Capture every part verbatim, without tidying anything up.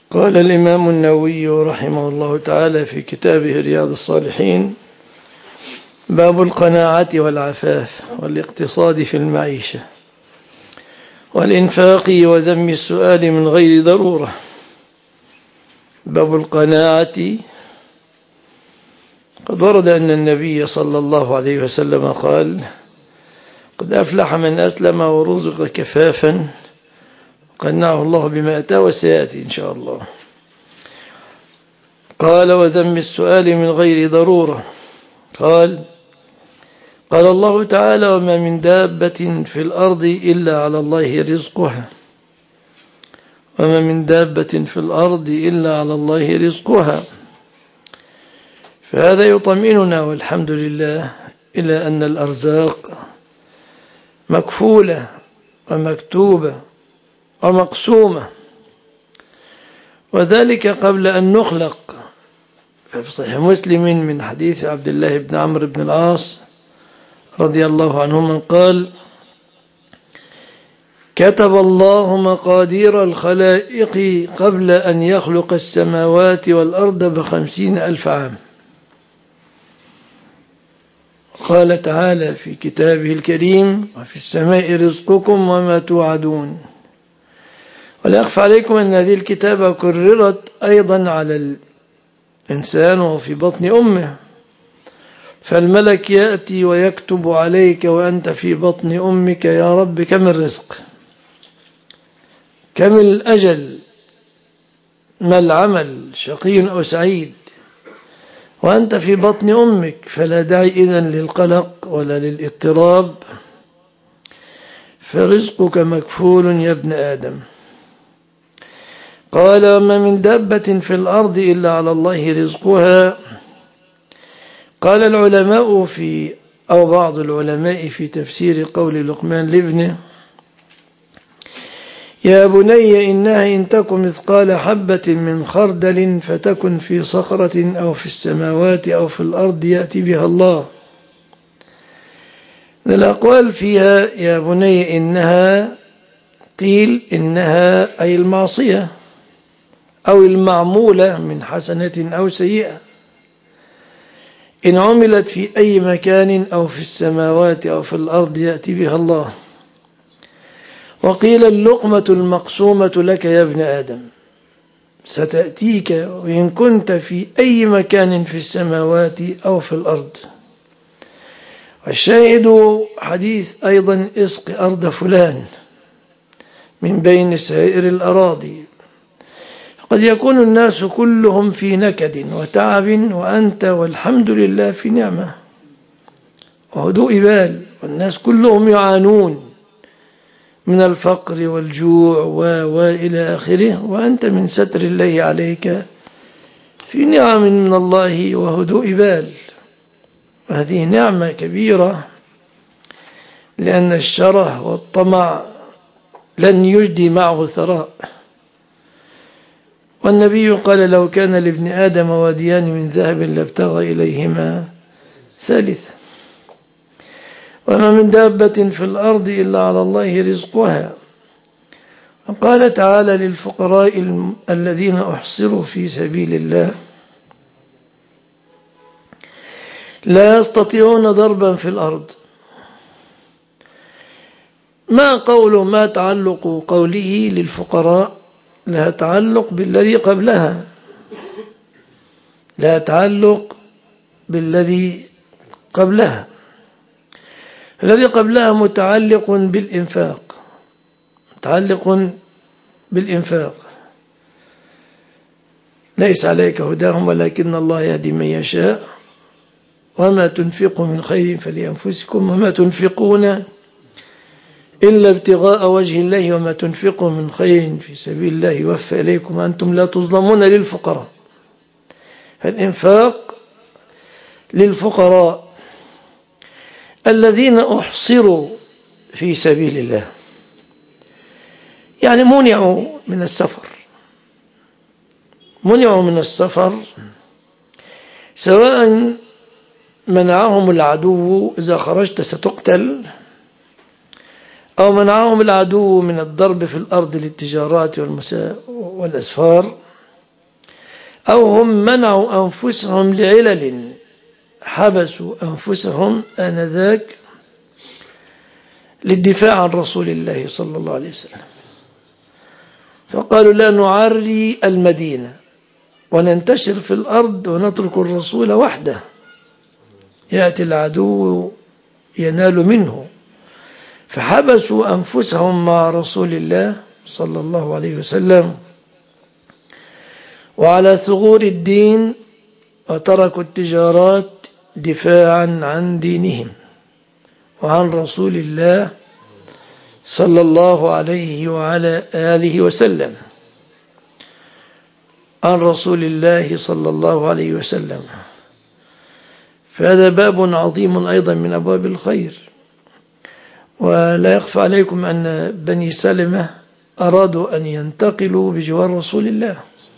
قال الإمام النووي رحمه الله تعالى في كتابه رياض الصالحين: باب القناعة والعفاف والاقتصاد في المعيشة والإنفاق وذم السؤال من غير ضرورة. باب القناعة. قد ورد أن النبي صلى الله عليه وسلم قال: قد أفلح من أسلم ورزق كفافا قنعه الله بما أتاه وسيأتي إن شاء الله. قال: وذم السؤال من غير ضرورة. قال قال الله تعالى: وما من دابة في الأرض إلا على الله رزقها وما من دابة في الأرض إلا على الله رزقها. فهذا يطمئننا والحمد لله إلى أن الأرزاق مكفولة ومكتوبة ومقسومة، وذلك قبل أن نخلق. ففي صحيح مسلم من حديث عبد الله بن عمرو بن العاص رضي الله عنهما قال: كتب الله مقادير الخلائق قبل أن يخلق السماوات والأرض بخمسين ألف عام. قال تعالى في كتابه الكريم: وفي السماء رزقكم وما توعدون. ولا يخفى عليكم أن هذه الكتابة كررت أيضا على الإنسان وهو في بطن أمه، فالملك يأتي ويكتب عليك وأنت في بطن أمك: يا رب كم الرزق، كم الأجل، ما العمل، شقي أو سعيد، وأنت في بطن أمك. فلا داعي إذن للقلق ولا للاضطراب، فرزقك مكفول يا ابن آدم. قال: وما من دابة في الأرض إلا على الله رزقها. قال العلماء في أو بعض العلماء في تفسير قول لقمان لابنه: يا بني إنها إن تك مثقال حبة من خردل فتكن في صخرة أو في السماوات أو في الأرض يأتي بها الله. الأقوال فيها يا بني إنها، قيل إنها أي المعصية أو المعمولة من حسنة أو سيئة، إن عملت في أي مكان أو في السماوات أو في الأرض يأتي بها الله. وقيل اللقمة المقسومة لك يا ابن آدم ستأتيك وإن كنت في أي مكان في السماوات أو في الأرض. والشاهد حديث أيضا: اسق أرض فلان من بين سائر الأراضي. قد يكون الناس كلهم في نكد وتعب وأنت والحمد لله في نعمة وهدوء بال، والناس كلهم يعانون من الفقر والجوع وإلى آخره، وأنت من ستر الله عليك في نعم من الله وهدوء بال. وهذه نعمة كبيرة، لأن الشره والطمع لن يجدي معه ثراء. والنبي قال: لو كان لابن آدم واديان من ذهب لابتغى إليهما ثالثا. وما من دابة في الأرض إلا على الله رزقها. وقال تعالى للفقراء الذين أحصروا في سبيل الله: لا يستطيعون ضربا في الأرض. ما قول ما تعلق قوله للفقراء؟ لها تعلق بالذي قبلها، لا تعلق بالذي قبلها. الذي قبلها متعلق بالإنفاق، متعلق بالإنفاق. ليس عليك هداهم ولكن الله يهدي من يشاء، وما تنفقوا من خير فلأنفسكم وما تنفقون إلا ابتغاء وجه الله وما تنفقوا من خير في سبيل الله يوفى إليكم وأنتم لا تظلمون. للفقراء، فالإنفاق للفقراء الذين أحصروا في سبيل الله، يعني منعوا من السفر، منعوا من السفر، سواء منعهم العدو إذا خرجت ستقتل، أو منعهم العدو من الضرب في الأرض للتجارات والأسفار، أو هم منعوا أنفسهم لعلل، حبسوا أنفسهم آنذاك للدفاع عن رسول الله صلى الله عليه وسلم، فقالوا لا نعري المدينة وننتشر في الأرض ونترك الرسول وحده، يأتي العدو ينال منه، فحبسوا أنفسهم مع رسول الله صلى الله عليه وسلم وعلى ثغور الدين، وتركوا التجارات دفاعا عن دينهم وعن رسول الله صلى الله عليه وعلى آله وسلم، عن رسول الله صلى الله عليه وسلم. فهذا باب عظيم أيضا من أبواب الخير. ولا يخفى عليكم أن بني سلمة أرادوا أن ينتقلوا بجوار رسول الله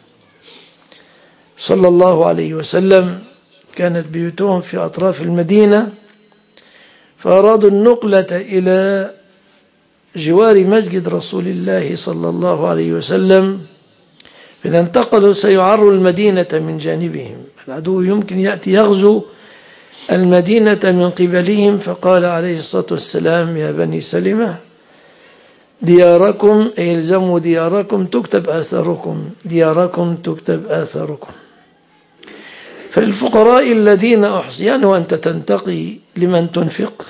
صلى الله عليه وسلم، كانت بيوتهم في أطراف المدينة، فأرادوا النقلة إلى جوار مسجد رسول الله صلى الله عليه وسلم. إذا انتقلوا سيعروا المدينة من جانبهم، العدو يمكن يأتي يغزو المدينة من قبلهم، فقال عليه الصلاة والسلام يا بني سلمة دياركم الزموا دياركم تكتب آثاركم، دياركم تكتب آثاركم. فالفقراء الذين أحصيان وأنت تنتقي لمن تنفق،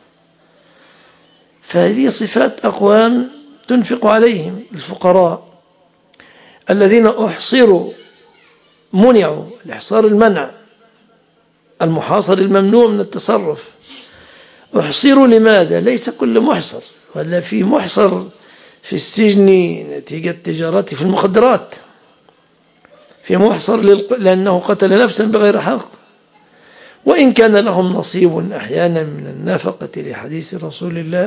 فهذه صفات أقوام تنفق عليهم، الفقراء الذين أحصروا منعوا، الإحصار المنع، المحاصر الممنوع من التصرف. أحصروا لماذا؟ ليس كل محصر، ولا في محصر في السجن نتيجة تجارته في المخدرات، في محصر لأنه قتل نفسا بغير حق، وإن كان لهم نصيب أحيانا من النفقة لحديث رسول الله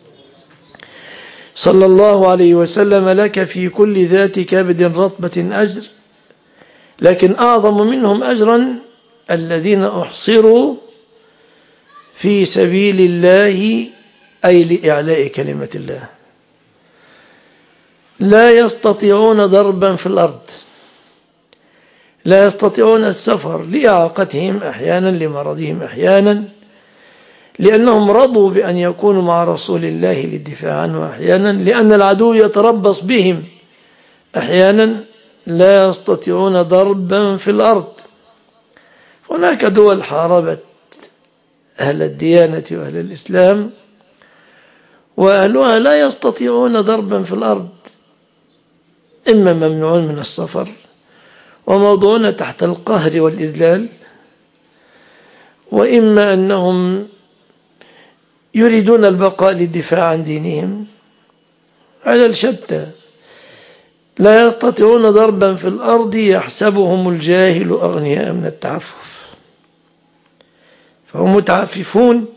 صلى الله عليه وسلم لك في كل ذات كبد رطبة أجر، لكن أعظم منهم أجرا الذين أحصروا في سبيل الله، أي لإعلاء كلمة الله، لا يستطيعون ضربا في الأرض، لا يستطيعون السفر لإعاقتهم أحيانا، لمرضهم أحيانا، لأنهم رضوا بأن يكونوا مع رسول الله للدفاع عنه أحيانا، لأن العدو يتربص بهم أحيانا، لا يستطيعون ضربا في الأرض. هناك دول حاربت أهل الديانة وأهل الإسلام وأهلها لا يستطيعون ضربا في الأرض، إما ممنوعون من السفر وموضوعون تحت القهر والإذلال، وإما أنهم يريدون البقاء للدفاع عن دينهم، على الشتى. لا يستطيعون ضربا في الأرض يحسبهم الجاهل أغنياء من التعفف، فهم متعففون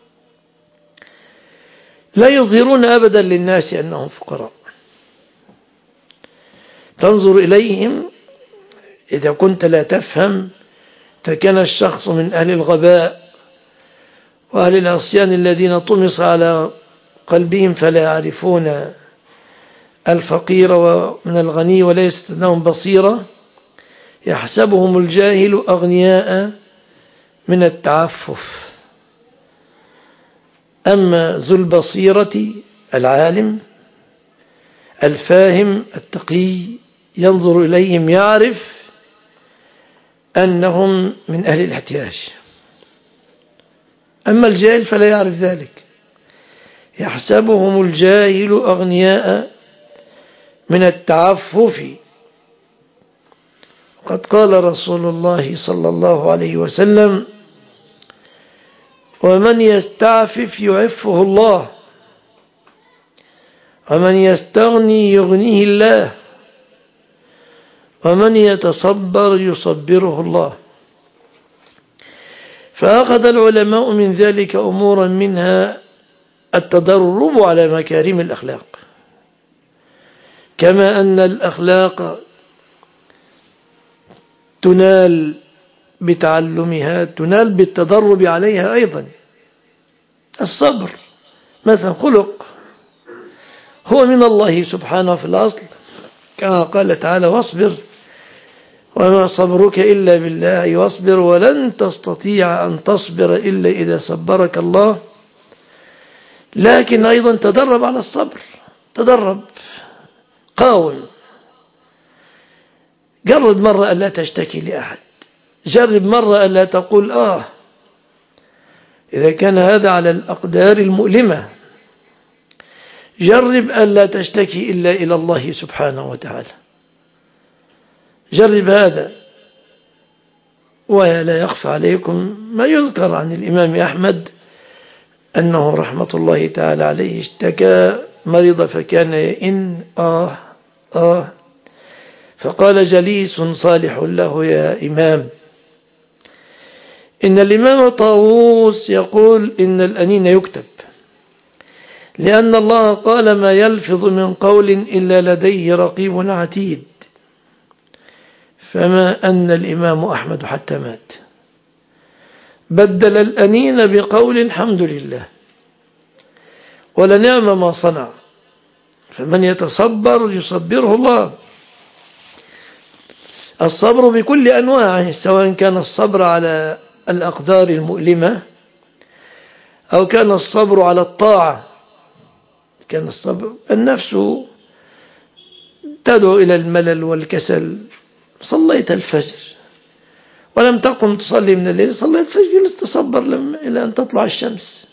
لا يظهرون أبدا للناس أنهم فقراء. تنظر إليهم إذا كنت لا تفهم، فكان الشخص من أهل الغباء وأهل العصيان الذين طمس على قلبهم فلا يعرفون الفقير ومن الغني وليست لهم بصيرة، يحسبهم الجاهل أغنياء من التعفف. أما ذو البصيرة العالم الفاهم التقي ينظر إليهم يعرف أنهم من أهل الاحتياج، أما الجاهل فلا يعرف ذلك. يحسبهم الجاهل أغنياء من التعفف. قد قال رسول الله صلى الله عليه وسلم ومن يستعفف يعفه الله ومن يستغني يغنيه الله ومن يتصبر يصبره الله. فأخذ العلماء من ذلك أمورا منها التدرب على مكارم الأخلاق، كما أن الأخلاق تنال بتعلمها تنال بالتدرب عليها أيضا. الصبر مثلا خلق هو من الله سبحانه في الأصل، كما قال تعالى واصبر وما صبرك إلا بالله واصبر ولن تستطيع أن تصبر إلا إذا صبرك الله. لكن أيضا تدرب على الصبر، تدرب، قاوم، جرب مرة ألا تشتكي لأحد، جرب مرة ألا تقول آه إذا كان هذا على الأقدار المؤلمة. جرب ألا تشتكي إلا إلى الله سبحانه وتعالى، جرب هذا. ولا يخفى عليكم ما يذكر عن الإمام أحمد أنه رحمة الله تعالى عليه اشتكى مرض فكان إن آه آه فقال جليس صالح له يا إمام إن الإمام طاووس يقول إن الأنين يكتب، لأن الله قال ما يلفظ من قول إلا لديه رقيب عتيد. فما أن الإمام أحمد حتى مات بدل الأنين بقول الحمد لله ولنعم ما صنع. فمن يتصبر يصبره الله. الصبر بكل أنواعه، سواء كان الصبر على الأقدار المؤلمة أو كان الصبر على الطاعة. كان الصبر النفس تدعو إلى الملل والكسل، صليت الفجر ولم تقم تصلي من الليل، صليت الفجر جلست تصبر إلى أن تطلع الشمس.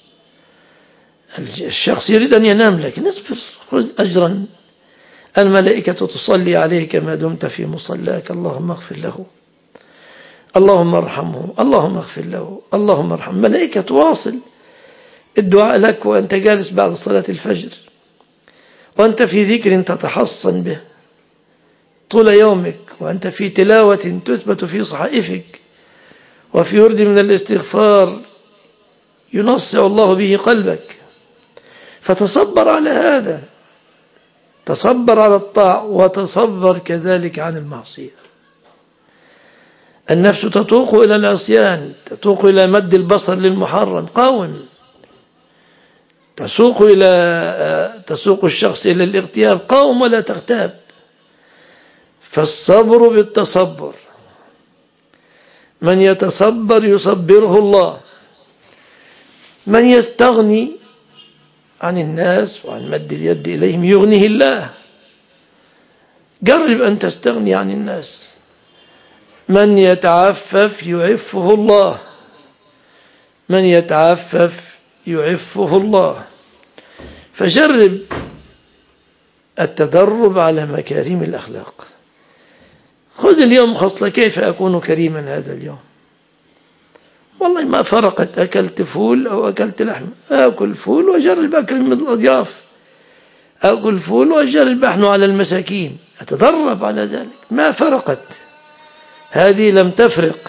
الشخص يريد أن ينام لكن اصبر، خذ أجرا. الملائكة تصلي عليك ما دمت في مصلاك، اللهم اغفر له، اللهم ارحمه، اللهم اغفر له، اللهم ارحمه. ملائكة تواصل الدعاء لك وأنت جالس بعد صلاة الفجر، وأنت في ذكر تتحصن به طول يومك، وأنت في تلاوة تثبت في صحائفك، وفي ورد من الاستغفار ينصع الله به قلبك. فتصبر على هذا، تصبر على الطاعة وتصبر كذلك عن المعصية. النفس تتوق إلى العصيان، تتوق إلى مد البصر للمحرم، قاوم. تسوق إلى تسوق الشخص إلى الاغتياب، قاوم ولا تغتاب. فالصبر بالتصبر، من يتصبر يصبره الله. من يستغني عن الناس وعن مد اليد إليهم يغنيه الله. جرب أن تستغني عن الناس. من يتعفف يعفه الله، من يتعفف يعفه الله. فجرب التدرب على مكارم الأخلاق. خذ اليوم خصلة، كيف أكون كريما هذا اليوم؟ والله ما فرقت أكلت فول أو أكلت لحم، أكل فول وأجرب أكرم الأضياف، أكل فول وأجرب أحن على المساكين، أتدرب على ذلك، ما فرقت. هذه لم تفرق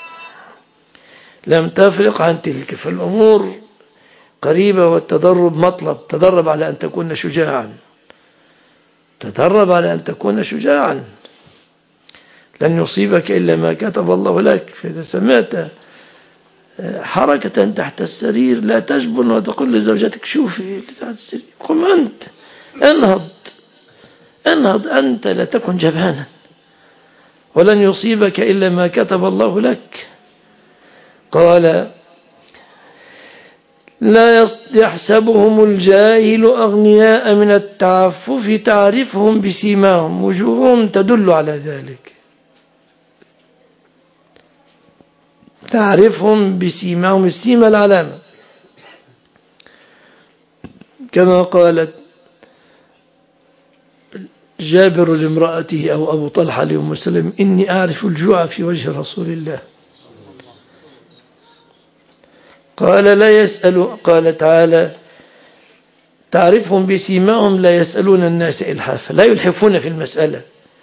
لم تفرق عن تلك. فالأمور قريبة والتدرب مطلب. تدرب على أن تكون شجاعا، تدرب على أن تكون شجاعا. لن يصيبك إلا ما كتب الله لك. فإذا سمعت حركة تحت السرير لا تجبن وتقول لزوجتك شوفي تحت السرير، قم أنت، انهض انهض أنت، لا تكن جبانا. ولن يصيبك إلا ما كتب الله لك. قال لا يحسبهم الجاهل أغنياء من التعفف تعرفهم بسيماهم وجوههم تدل على ذلك. تعرفهم بسيماهم، السيمة العلامة، كما قالت جابر لامرأته أو أبو طلحة لأم سلمة إني أعرف الجوع في وجه رسول الله. قال لا يسأل، قال تعالى تعرفهم بسيماهم لا يسألون الناس إلحافا، لا يلحفون في المسألة،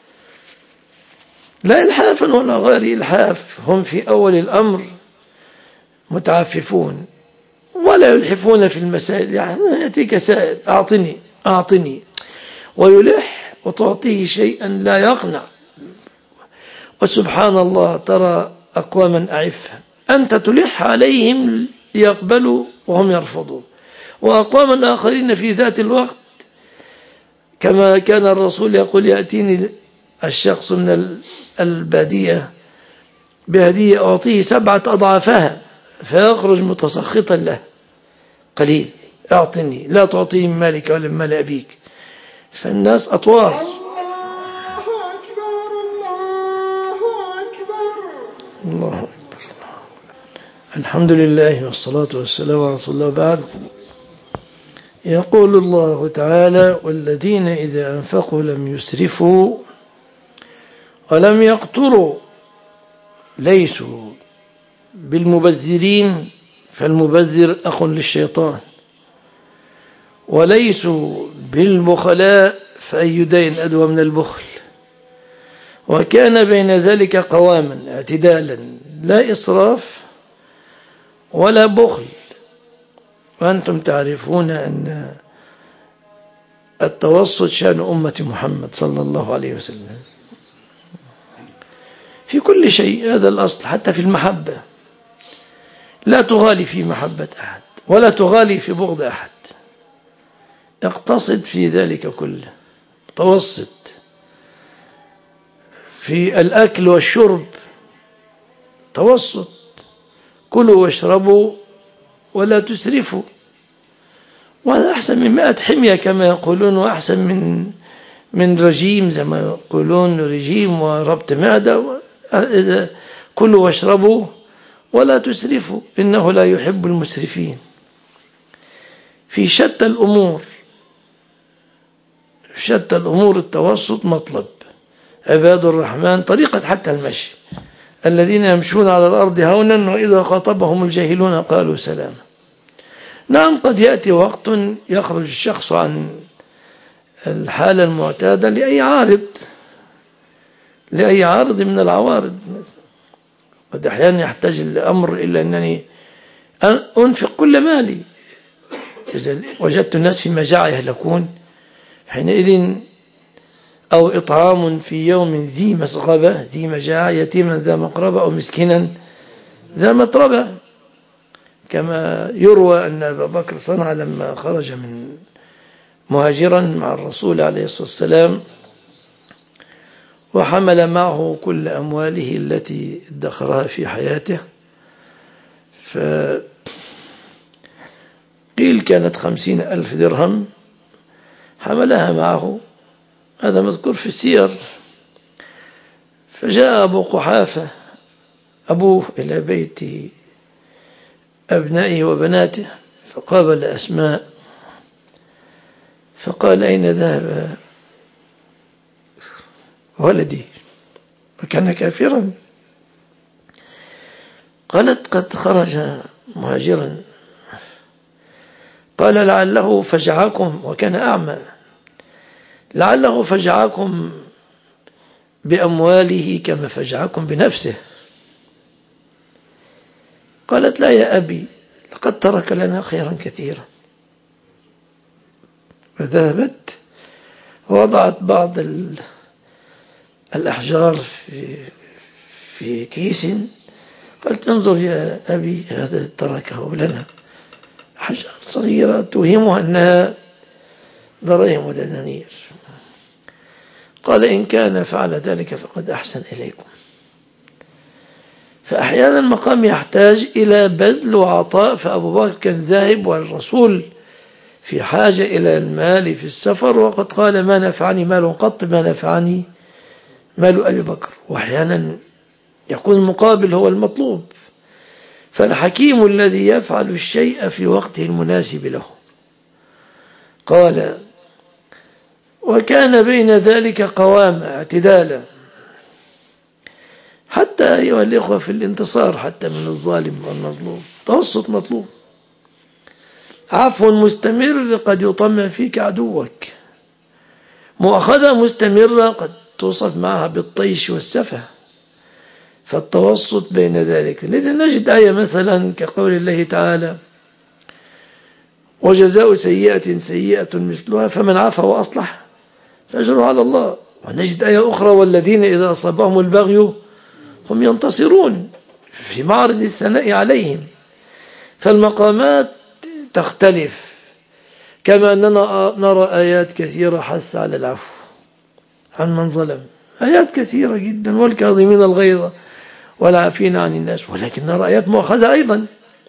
لا إلحافا ولا غير إلحاف. هم في أول الأمر متعففون ولا يلحفون في المسائل. يعني يأتيك سائل أعطني أعطني ويلح وتعطيه شيئا لا يقنع. وسبحان الله ترى أقواما أعفة أنت تلح عليهم ليقبلوا وهم يرفضون، وأقواما آخرين في ذات الوقت كما كان الرسول يقول يأتيني الشخص من البادية بهدية أعطيه سبعة أضعافها فيخرج متسخطا له، قليل أعطني، لا تعطيه من مالك ولا من مال أبيك. فالناس أطوار. الله أكبر الله أكبر الله أكبر. الحمد لله والصلاة والسلام على رسول الله. بعد، يقول الله تعالى: والذين إذا أنفقوا لم يسرفوا ولم يقتروا ليسوا بالمبذرين، فالمبذر أخ للشيطان، وليسوا بالبخلاء، فأي دين أدوى من البخل، وكان بين ذلك قواما اعتدالا، لا إسراف ولا بخل. وأنتم تعرفون أن التوسط شأن أمة محمد صلى الله عليه وسلم في كل شيء. هذا الأصل حتى في المحبة، لا تغالي في محبة أحد ولا تغالي في بغض أحد، اقتصد في ذلك كله، متوسط في الأكل والشرب، توسط، كلوا واشربوا ولا تسرفوا، وهذا أحسن من مئة حمية كما يقولون، وأحسن من من رجيم زي ما يقولون، رجيم وربط معدة. كلوا واشربوا ولا تسرفوا إنه لا يحب المسرفين. في شتى الأمور، شتى الأمور التوسط مطلب. عباد الرحمن طريقة حتى المشي، الذين يمشون على الأرض هونا وإذا خاطبهم الجاهلون قالوا سلاما. نعم، قد يأتي وقت يخرج الشخص عن الحالة المعتادة لأي عارض، لأي عارض من العوارض. قد أحيانا يحتاج الأمر إلا أنني أنفق كل مالي، إذا وجدت الناس في مجاعة يهلكون حينئذ، أو إطعام في يوم ذي مسغبة، ذي مجاعة، يتيما ذا مقربة، أو مسكينا ذا متربة، كما يروى أن أبا بكر صنع لما خرج من مهاجرا مع الرسول عليه الصلاة والسلام، وحمل معه كل أمواله التي ادخرها في حياته، فقيل كانت خمسين ألف درهم، حملها معه، هذا مذكور في السير. فجاء أبو قحافة أبوه إلى بيت أبنائه وبناته، فقابل أسماء فقال: أين ذهب ولدي؟ وكان كافرا. قالت: قد خرج مهاجرا. قال: لعله فجعكم، وكان أعمى، لعله فجعكم بأمواله كما فجعكم بنفسه. قالت: لا يا أبي، لقد ترك لنا خيرا كثيرا. فذهبت ووضعت بعض الأحجار في في كيس، قالت: انظر يا أبي، هذا تركه لنا، أحجار صغيرة توهمها أنها دراهم ودنانير. قال: إن كان فعل ذلك فقد أحسن إليكم. فأحيانا المقام يحتاج إلى بذل وعطاء، فأبو بكر كان ذاهب والرسول في حاجة إلى المال في السفر، وقد قال: ما نفعني مال قط ما نفعني مال أبي بكر. وأحيانا يكون المقابل هو المطلوب، فالحكيم الذي يفعل الشيء في وقته المناسب له. قال: وكان بين ذلك قواما اعتدالا، حتى أيها الإخوة في الانتصار حتى من الظالم والمظلوم توسط مطلوب. عفو مستمر قد يطمع فيك عدوك، مؤاخذة مستمرة قد توصف معها بالطيش والسفه، فالتوسط بين ذلك. لذا نجد آية مثلا كقول الله تعالى: وجزاء سيئة سيئة مثلها فمن عفا وأصلح فأجره على الله. ونجد آية أخرى: والذين إذا أصابهم البغي هم ينتصرون، في معرض الثناء عليهم. فالمقامات تختلف، كما أننا نرى آيات كثيرة حث على العفو عن من ظلم، آيات كثيرة جدا، والكاظمين الغيظ والعافين عن الناس، ولكنها آيات مؤخذة أيضا.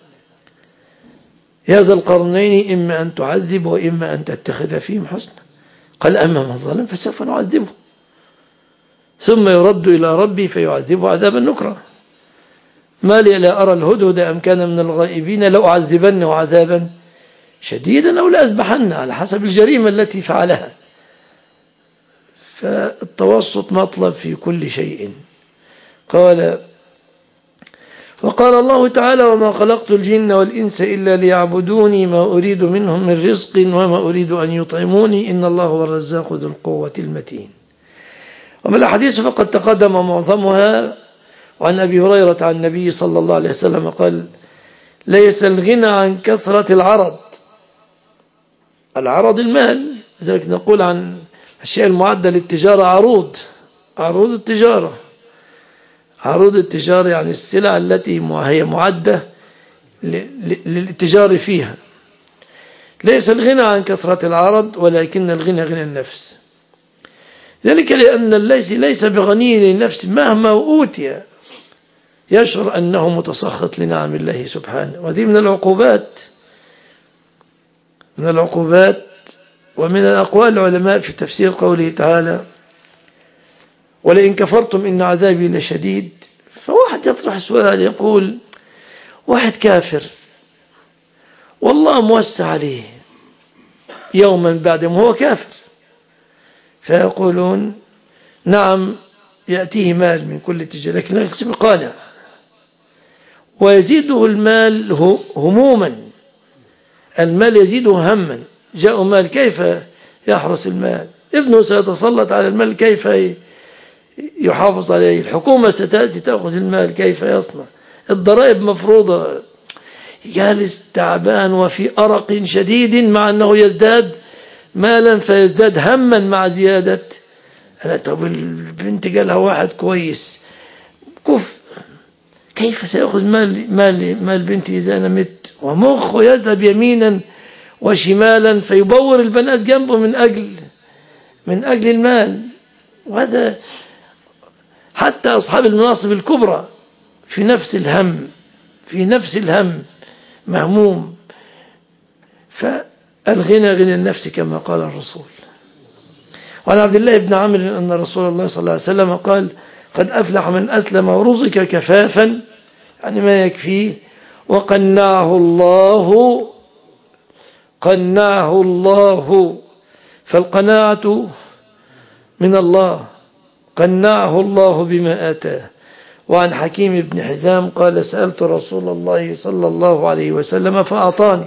يا ذا القرنين إما أن تعذب وإما أن تتخذ فيهم حسنا. قال أما من ظلم فسوف نعذبه ثم يرد إلى ربي فيعذبه عذابا نكرا. ما لي لا أرى الهدهد أم كان من الغائبين لو أعذبنه عذابا شديدا أو لأذبحن، على حسب الجريمة التي فعلها. فالتوسط مطلب في كل شيء. قال وقال الله تعالى وما خلقت الجن والإنس إلا ليعبدوني ما أريد منهم من رزق وما أريد أن يطعموني إن الله هو الرزاق ذو القوة المتين. ومن الأحاديث فقد تقدم معظمها. وعن أبي هريرة عن النبي صلى الله عليه وسلم قال ليس الغنى عن كثرة العرض، العرض المال، لذلك نقول عن الشيء المعدة للتجارة عروض، عروض التجارة، عروض التجارة يعني السلع التي هي معدة للتجار فيها. ليس الغنى عن كثرة العرض ولكن الغنى غنى النفس. ذلك لأن الليث ليس بغني للنفس مهما أوتي، يشعر أنه متسخط لنعم الله سبحانه. وهذه من العقوبات، من العقوبات ومن الأقوال العلماء في تفسير قوله تعالى ولئن كفرتم إن عذابي لشديد. فواحد يطرح سؤال يقول واحد كافر والله موسع عليه يوما بعد ما هو كافر، فيقولون نعم يأتيه مال من كل تجارة لكن لا يكسب قانع، ويزيده المال هموما، المال يزيده هما. جاء مال كيف يحرس المال، ابنه سيتسلط على المال كيف يحافظ عليه، الحكومة ستأتي تأخذ المال كيف يصنع، الضرائب مفروضة، جالس تعبان وفي أرق شديد مع أنه يزداد مالا فيزداد هما مع زيادة. أنا طب البنت قالها واحد كويس كف، كيف سيأخذ مال مال مال بنتي إذا أنا مت، ومخه يذهب يمينا وشمالا فيبور البنات جنبه من أجل من أجل المال. وهذا حتى أصحاب المناصب الكبرى في نفس الهم، في نفس الهم مهموم. فالغنى غنى النفس كما قال الرسول. وعن عبد الله بن عمرو أن رسول الله صلى الله عليه وسلم قال قد أفلح من أسلم ورزق كفافا، يعني ما يكفيه، وقنعه الله قنعه الله، فالقناعة من الله، قنعه الله بما آتاه. وعن حكيم بن حزام قال سألت رسول الله صلى الله عليه وسلم فأعطاني،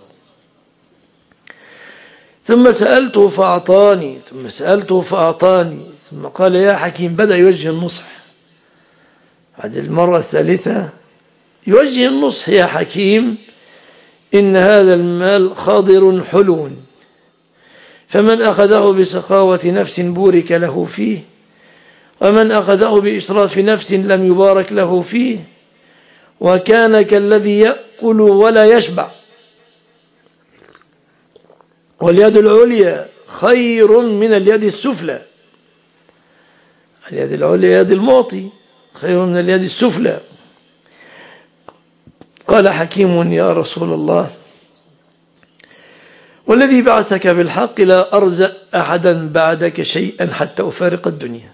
ثم سألته فأعطاني، ثم سألته فأعطاني، ثم قال يا حكيم، بدأ يوجه النصح. بعد المرة الثالثة يوجه النصح يا حكيم إن هذا المال خاضر حلو، فمن أخذه بسخاوة نفس بورك له فيه، ومن أخذه بإشراف نفس لم يبارك له فيه، وكان كالذي يأكل ولا يشبع، واليد العليا خير من اليد السفلى. اليد العليا يد المعطي خير من اليد السفلى. قال حكيم يا رسول الله والذي بعثك بالحق لا أرزق أحدا بعدك شيئا حتى أفارق الدنيا،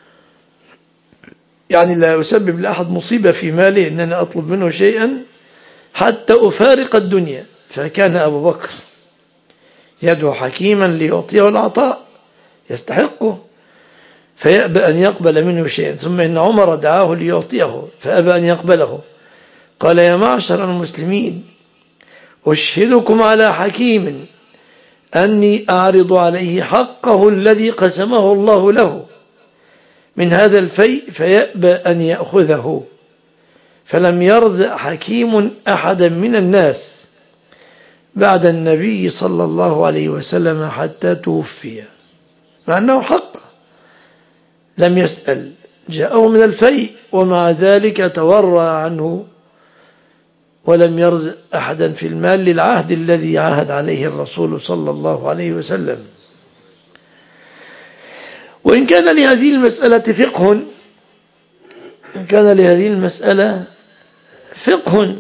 يعني لا أسبب لأحد مصيبة في ماله إن أنا أطلب منه شيئا حتى أفارق الدنيا. فكان أبو بكر يدعو حكيما ليعطيه العطاء يستحقه فيأبى أن يقبل منه شيئا، ثم إن عمر دعاه ليعطيه فأبى أن يقبله. قال يا معشر المسلمين أشهدكم على حكيم أني أعرض عليه حقه الذي قسمه الله له من هذا الفيء فيأبى أن يأخذه. فلم يرزق حكيم أحدا من الناس بعد النبي صلى الله عليه وسلم حتى توفي، مع أنه حق لم يسأل، جاءه من الفيء ومع ذلك تورع عنه ولم يرزق أحدا في المال للعهد الذي عاهد عليه الرسول صلى الله عليه وسلم. وإن كان لهذه المسألة فقه إن كان لهذه المسألة فقه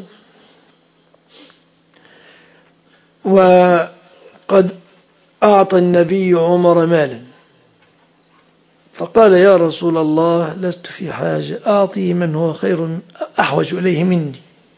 وقد أعطى النبي عمر مالا فقال يا رسول الله لست في حاجة أعطي من هو خير أحوج إليه مني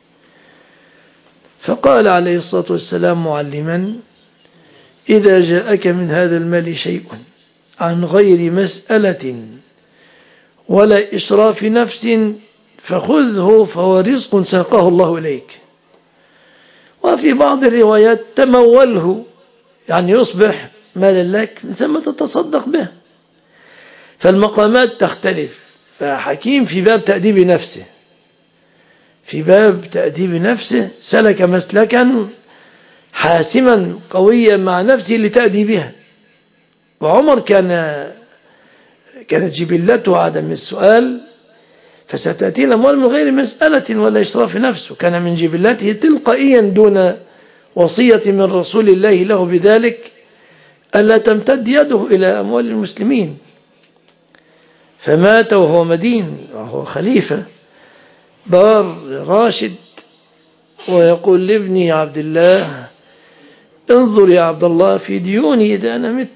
فقال عليه الصلاة والسلام معلما إذا جاءك من هذا المال شيء عن غير مسألة ولا إشراف نفس فخذه فهو رزق ساقه الله إليك. وفي بعض الروايات تموله يعني يصبح مالا لك من ثم تتصدق به. فالمقامات تختلف. فحكيم في باب تأديب نفسه في باب تأديب نفسه سلك مسلكا حاسما قويا مع نفسه لتأديبها. وعمر كان كانت جبلته عدم السؤال فستأتي الأموال من غير مسألة ولا إشراف نفسه. كان من جبلته تلقائيا دون وصية من رسول الله له بذلك ألا تمتد يده إلى أموال المسلمين. فمات وهو مدين وهو خليفة بار راشد ويقول لابني عبد الله انظر يا عبد الله في ديوني إذا أنا مت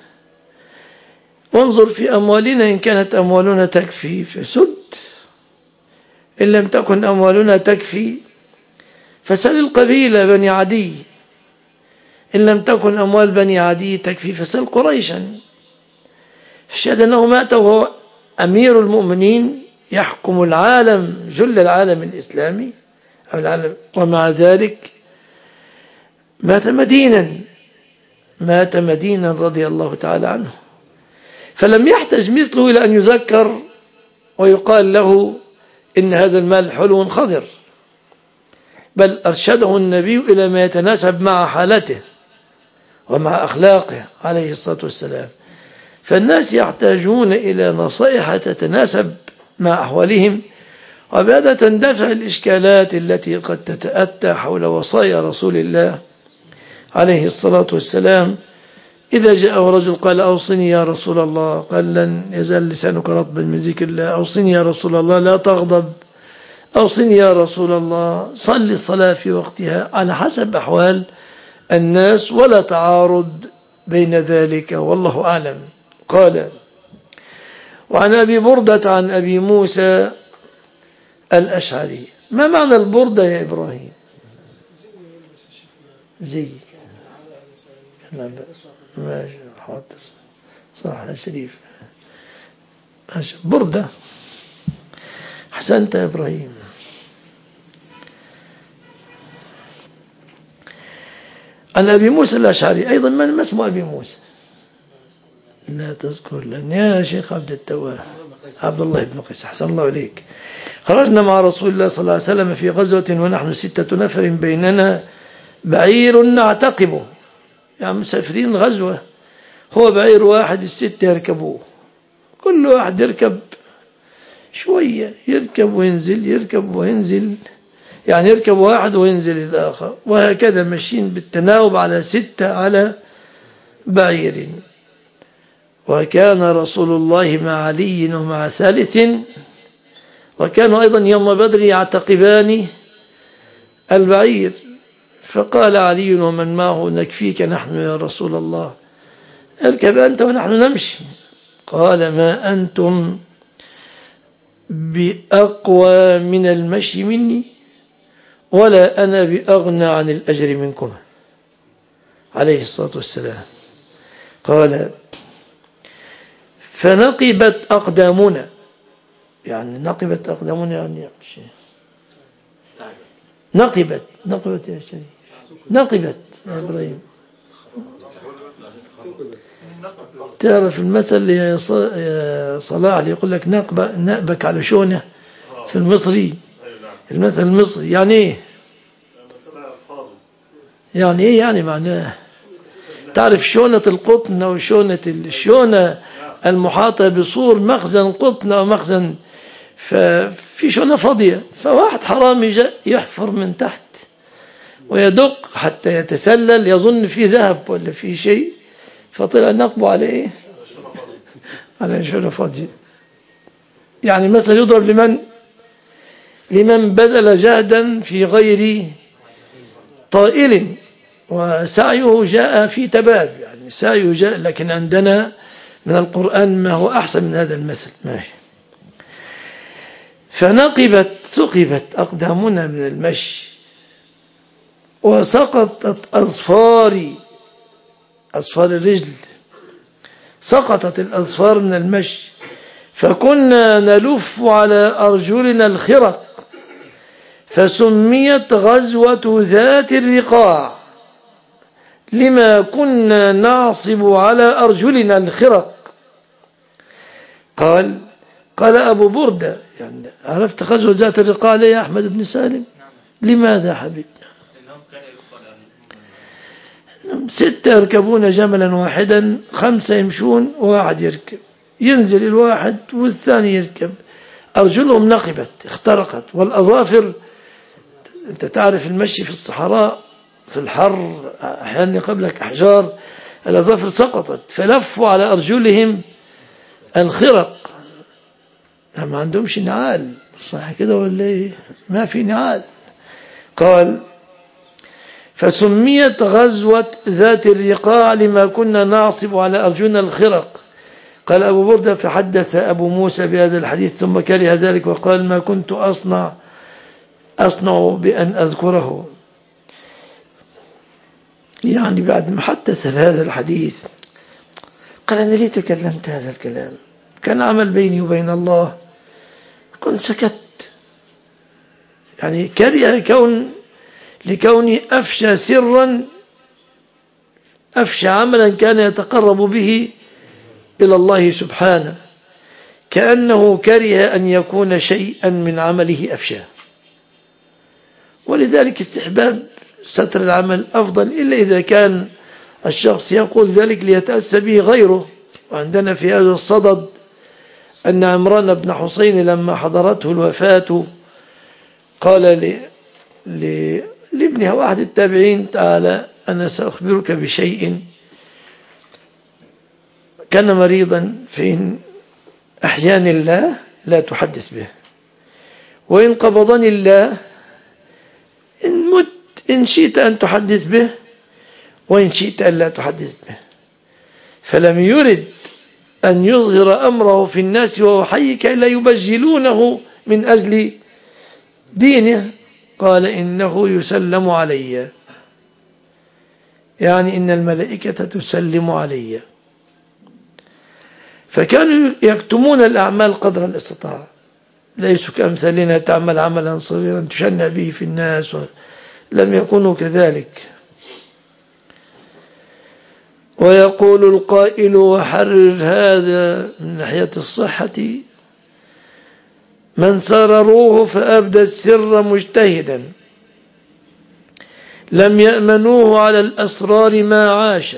وانظر في أموالنا إن كانت أموالنا تكفي فسد إن لم تكن أموالنا تكفي فسل القبيلة بني عدي إن لم تكن أموال بني عدي تكفي فسل قريشا. فالشهد أنه مات وهو أمير المؤمنين يحكم العالم جل العالم الإسلامي أو العالم ومع ذلك مات مدينا مات مدينا رضي الله تعالى عنه. فلم يحتج مثله إلى أن يذكر ويقال له إن هذا المال حلو خضر بل أرشده النبي إلى ما يتناسب مع حالته ومع أخلاقه عليه الصلاة والسلام. فالناس يحتاجون إلى نصائح تتناسب مع أحوالهم وبهذا تندفع الإشكالات التي قد تتأتى حول وصايا رسول الله عليه الصلاة والسلام. إذا جاء رجل قال أوصني يا رسول الله قال لن يزال لسانك رطبا من ذكر الله أوصني يا رسول الله لا تغضب أوصني يا رسول الله صل الصلاة في وقتها على حسب أحوال الناس ولا تعارض بين ذلك والله أعلم. قال وعن أبي بردة عن أبي موسى الأشعري. ما معنى البردة يا إبراهيم؟ زي ماشي حاضر صح يا شريف ماشي بردة أحسنت يا إبراهيم. عن أبي موسى الأشعري أيضا ما اسمه أبي موسى لا تذكر لأن يا شيخ عبد التواب عبد الله بن قيس أحسن الله عليك. خرجنا مع رسول الله صلى الله عليه وسلم في غزوة ونحن ستة نفر بيننا بعير نعتقبه يعني مسافرين غزوة هو بعير واحد الستة يركبوه كل واحد يركب شوية يركب وينزل يركب وينزل يعني يركب واحد وينزل الآخر وهكذا ماشيين بالتناوب على ستة على بعير. وكان رسول الله مع علي ومع ثالث وكانوا أيضا يوم بدر يعتقبان البعير. فقال علي ومن معه نكفيك نحن يا رسول الله اركب أنت ونحن نمشي. قال ما أنتم بأقوى من المشي مني ولا أنا بأغنى عن الأجر منكم عليه الصلاة والسلام. قال فنقبت أقدامنا يعني نقبت أقدامنا يعني نقبت نقبت يا شريف نقبت يا إبراهيم. تعرف المثل يا صلاح اللي يقول لك نقبة نقبك على شونه في المصري المثل المصري يعني ايه يعني ايه يعني معناه تعرف شونة القطن أو شونة الشونة المحاطة بصور مخزن قطن أو مخزن ففي شونة فاضية فواحد حرامي جاء يحفر من تحت ويدق حتى يتسلل يظن فيه ذهب ولا فيه شيء فطلع نقبه على ايه على شرفات دي. يعني مثلا يضرب لمن لمن بذل جهدا في غير طائل وسعيه جاء في تباب، يعني سعيه جاء، لكن عندنا من القرآن ما هو أحسن من هذا المثل. ماشي. فنقبت ثقبت أقدامنا من المشي وسقطت أظفاري، أظفار الرجل سقطت الأظفار من المشي، فكنا نلف على أرجلنا الخرق فسميت غزوة ذات الرقاع لما كنا نعصب على أرجلنا الخرق. قال قال أبو بردة، يعني عرفت غزوة ذات الرقاع ليه يا أحمد بن سالم؟ لماذا يا حبيبنا؟ ستة يركبون جملا واحدا، خمسة يمشون وواحد يركب، ينزل الواحد والثاني يركب، أرجلهم نقبت اخترقت، والأظافر أنت تعرف المشي في الصحراء في الحر أحيانا قبلك أحجار، الأظافر سقطت فلفوا على أرجلهم الخرق. ما عندهمش نعال، صح كده ولا ايه؟ ما في نعال. قال فسميت غزوة ذات الرقاع لما كنا نعصب على أرجلنا الخرق. قال أبو بردة فحدث أبو موسى بهذا الحديث ثم كره ذلك وقال ما كنت أصنع أصنع بأن أذكره. يعني بعد ما حدث بهذا الحديث قال أنا ليه تكلمت هذا الكلام؟ كان عمل بيني وبين الله، كنت سكت. يعني كره كون لكوني أفشى سرا، أفشى عملا كان يتقرب به إلى الله سبحانه، كأنه كره أن يكون شيئا من عمله أفشى. ولذلك استحباب ستر العمل أفضل، إلا إذا كان الشخص يقول ذلك ليتأسى به غيره. وعندنا في هذا الصدد أن عمران بن حسين لما حضرته الوفاة قال ل... ل... لابنها واحد التابعين تعالى أنا سأخبرك بشيء، كان مريضا فإن أحيان الله لا تحدث به، وإن قبضني الله إن مت إن شئت أن تحدث به وإن شئت أن لا تحدث به. فلم يرد أن يظهر أمره في الناس وهو حي كي لا يبجلونه من أجل دينه. قال إنه يسلم علي، يعني إن الملائكة تسلم علي. فكانوا يكتمون الأعمال قدر الاستطاعة، ليسوا كأمثالنا تعمل عملا صغيرا تشنع به في الناس، لم يكونوا كذلك. ويقول القائل وحرر هذا من ناحية الصحة من سرروه فأبدى السر مجتهدا لم يأمنوه على الأسرار ما عاش،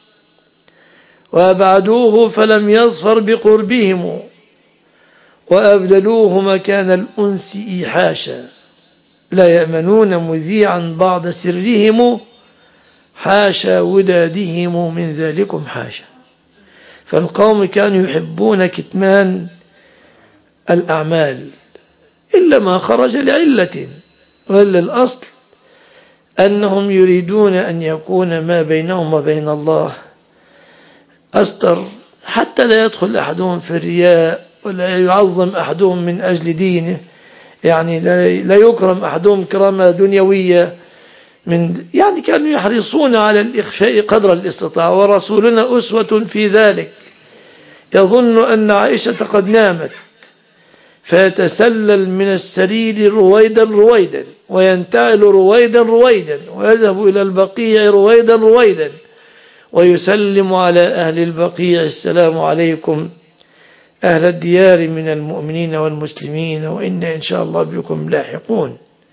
وأبعدوه فلم يظفر بقربهم وأبدلوه مكان الأنس إيحاشا. لا يأمنون مذيعا بعد سرهم حاشا ودادهم من ذلكم حاشا. فالقوم كانوا يحبون كتمان الأعمال إلا ما خرج لعلة، وإلا الأصل أنهم يريدون أن يكون ما بينهم وبين الله أستر، حتى لا يدخل أحدهم في الرياء ولا يعظم أحدهم من أجل دينه، يعني لا يكرم أحدهم كرامة دنيوية من يعني كانوا يحرصون على الإخفاء قدر الاستطاعة. ورسولنا أسوة في ذلك، يظن أن عائشة قد نامت فيتسلل من السرير رويدا رويدا وينتعل رويدا رويدا ويذهب إلى البقيع رويدا رويدا ويسلم على أهل البقيع السلام عليكم أهل الديار من المؤمنين والمسلمين وإنا إن شاء الله بكم لاحقون.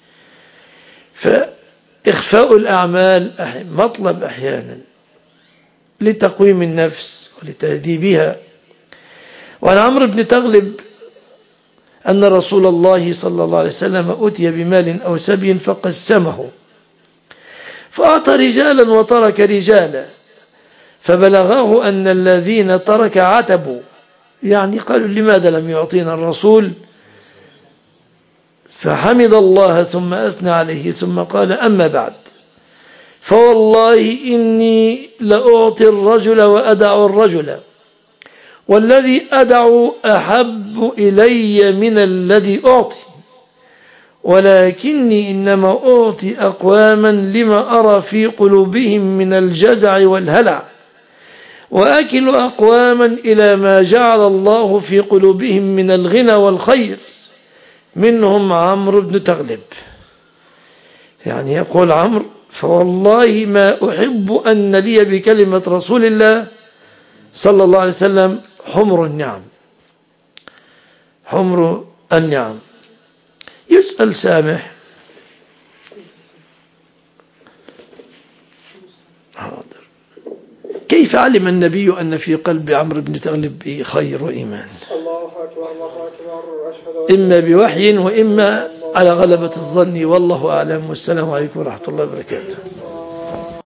فإخفاء الأعمال مطلب أحيانا لتقويم النفس ولتهذيبها. وعن عمرو بن تغلب أن رسول الله صلى الله عليه وسلم أتي بمال أو سبي فقسمه فأعطى رجالا وترك رجالا، فبلغه أن الذين ترك عتبوا يعني قالوا لماذا لم يعطينا الرسول؟ فحمد الله ثم أثنى عليه ثم قال أما بعد فوالله إني لأعطي الرجل وأدع الرجل والذي أدع أحب إلي من الذي أعطي ولكني إنما أعطي أقواما لما أرى في قلوبهم من الجزع والهلع وأكل أقواما إلى ما جعل الله في قلوبهم من الغنى والخير منهم عمرو بن تغلب. يعني يقول عمرو فوالله ما أحب أن لي بكلمة رسول الله صلى الله عليه وسلم حمر النعم. حمر النعم. يسأل سامح حاضر كيف علم النبي أن في قلب عمرو بن تغلب خير وإيمان؟ الله أكبر الله أكبر أشهد إما بوحي وإما على غلبة الظن والله أعلم والسلام عليكم ورحمة الله وبركاته.